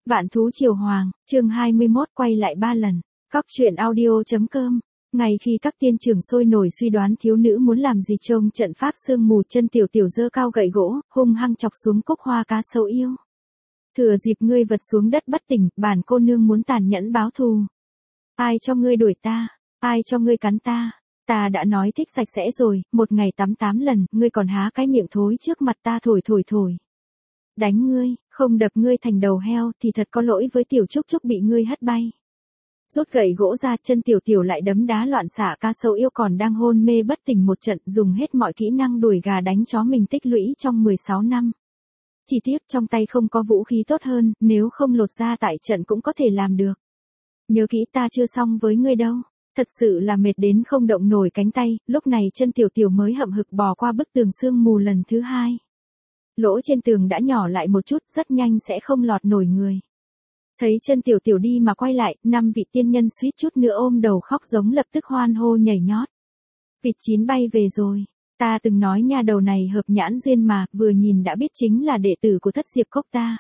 Vạn thú triều hoàng, chương 21 quay lại 3 lần. Cóc truyện audio.com. Ngay khi các tiên trưởng sôi nổi suy đoán thiếu nữ muốn làm gì trông trận pháp sương mù, chân tiểu tiểu giơ cao gậy gỗ, hung hăng chọc xuống cúc hoa cá sấu yêu. Thừa dịp ngươi vật xuống đất bất tỉnh, bản cô nương muốn tàn nhẫn báo thù. Ai cho ngươi đuổi ta? Ai cho ngươi cắn ta? Ta đã nói thích sạch sẽ rồi, một ngày tắm 8 lần, ngươi còn há cái miệng thối trước mặt ta thổi. Đánh ngươi, không đập ngươi thành đầu heo thì thật có lỗi với tiểu Trúc Trúc bị ngươi hất bay. Rút gậy gỗ ra, chân tiểu tiểu lại đấm đá loạn xạ cá sấu yêu còn đang hôn mê bất tỉnh một trận, dùng hết mọi kỹ năng đuổi gà đánh chó mình tích lũy trong 16 năm. Chỉ tiếc trong tay không có vũ khí tốt hơn, nếu không lột ra tại trận cũng có thể làm được. Nhớ kỹ ta chưa xong với ngươi đâu. Thật sự là mệt đến không động nổi cánh tay, lúc này chân tiểu tiểu mới hậm hực bò qua bức tường sương mù lần thứ 2. Lỗ trên tường đã nhỏ lại một chút, rất nhanh sẽ không lọt nổi người. Thấy chân tiểu tiểu đi mà quay lại, 5 vị tiên nhân suýt chút nữa ôm đầu khóc giống, lập tức hoan hô nhảy nhót. Vịt chín bay về rồi. Ta từng nói nha, đầu này hợp nhãn duyên mà, vừa nhìn đã biết chính là đệ tử của Thất Diệp Cốc ta.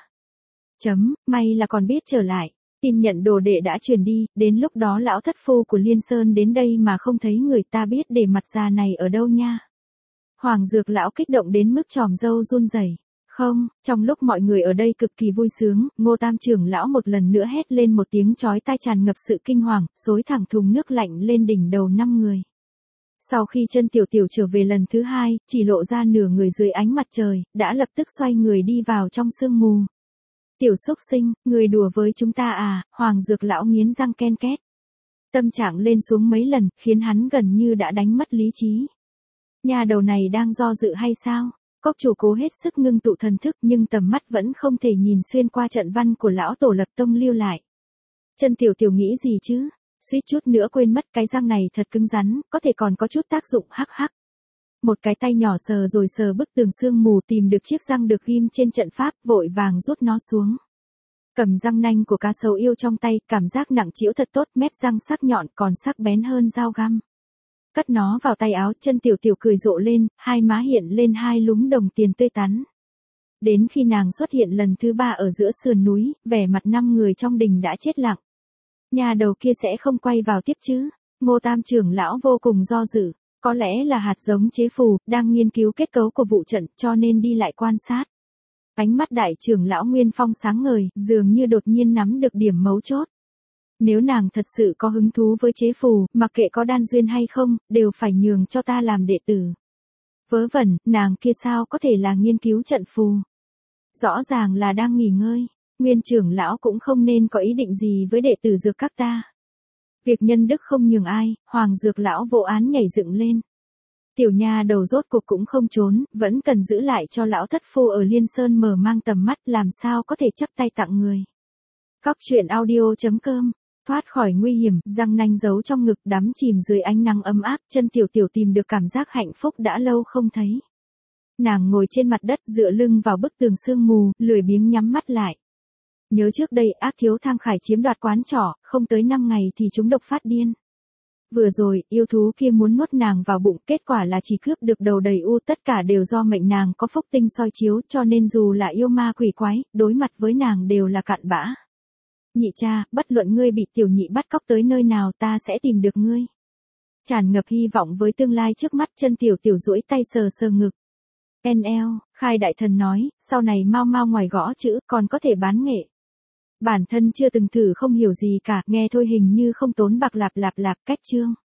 May là còn biết trở lại. Tin nhận đồ đệ đã truyền đi, đến lúc đó lão thất phu của Liên Sơn đến đây mà không thấy người ta biết để mặt già này ở đâu nha. Hoàng Dược lão kích động đến mức tròm râu run rẩy. Không, trong lúc mọi người ở đây cực kỳ vui sướng, Ngô Tam trưởng lão một lần nữa hét lên một tiếng chói tai tràn ngập sự kinh hoàng, xối thẳng thùng nước lạnh lên đỉnh đầu 5 người. Sau khi chân tiểu tiểu trở về lần thứ 2, chỉ lộ ra nửa người dưới ánh mặt trời, đã lập tức xoay người đi vào trong sương mù. Tiểu xúc sinh, người đùa với chúng ta à? Hoàng Dược lão nghiến răng ken két. Tâm trạng lên xuống mấy lần, khiến hắn gần như đã đánh mất lý trí. Nhà đầu này đang do dự hay sao? Cốc chủ cố hết sức ngưng tụ thần thức nhưng tầm mắt vẫn không thể nhìn xuyên qua trận văn của lão tổ Lập Tông lưu lại. Chân tiểu tiểu nghĩ gì chứ? Suýt chút nữa quên mất, cái răng này thật cứng rắn, có thể còn có chút tác dụng hắc hắc. Một cái tay nhỏ sờ rồi sờ bức tường sương mù, tìm được chiếc răng được ghim trên trận pháp, vội vàng rút nó xuống. Cầm răng nanh của cá sấu yêu trong tay, cảm giác nặng trĩu thật tốt, mép răng sắc nhọn còn sắc bén hơn dao găm. Cất nó vào tay áo, chân tiểu tiểu cười rộ lên, hai má hiện lên 2 lúm đồng tiền tươi tắn. Đến khi nàng xuất hiện lần thứ 3 ở giữa sườn núi, vẻ mặt 5 người trong đình đã chết lặng. Nhà đầu kia sẽ không quay vào tiếp chứ? Ngô Tam trưởng lão vô cùng do dự. Có lẽ là hạt giống chế phù, đang nghiên cứu kết cấu của vụ trận, cho nên đi lại quan sát. Ánh mắt đại trưởng lão Nguyên Phong sáng ngời, dường như đột nhiên nắm được điểm mấu chốt. Nếu nàng thật sự có hứng thú với chế phù, mặc kệ có đan duyên hay không, đều phải nhường cho ta làm đệ tử. Vớ vẩn, nàng kia sao có thể là nghiên cứu trận phù? Rõ ràng là đang nghỉ ngơi. Nguyên trưởng lão cũng không nên có ý định gì với đệ tử Dược các ta. Việc nhân đức không nhường ai, Hoàng Dược lão vô án nhảy dựng lên. Tiểu nha đầu rốt cuộc cũng không trốn, vẫn cần giữ lại cho lão thất phu ở Liên Sơn mở mang tầm mắt, làm sao có thể chấp tay tặng người. Cóc truyện audio.com. Thoát khỏi nguy hiểm, răng nanh giấu trong ngực, đắm chìm dưới ánh nắng ấm áp, chân tiểu tiểu tìm được cảm giác hạnh phúc đã lâu không thấy. Nàng ngồi trên mặt đất dựa lưng vào bức tường sương mù, lười biếng nhắm mắt lại. Nhớ trước đây ác thiếu Thang Khải chiếm đoạt quán trọ, không tới 5 ngày thì chúng độc phát điên. Vừa rồi, yêu thú kia muốn nuốt nàng vào bụng, kết quả là chỉ cướp được đầu đầy u, tất cả đều do mệnh nàng có phúc tinh soi chiếu, cho nên dù là yêu ma quỷ quái, đối mặt với nàng đều là cặn bã. Nhị cha, bất luận ngươi bị tiểu nhị bắt cóc tới nơi nào, ta sẽ tìm được ngươi. Tràn ngập hy vọng với tương lai trước mắt, chân tiểu tiểu duỗi tay sờ sờ ngực. NL, Khai đại thần nói, sau này mau mau ngoài gõ chữ, còn có thể bán nghệ. Bản thân chưa từng thử không hiểu gì cả, nghe thôi hình như không tốn bạc, lạp cách chương.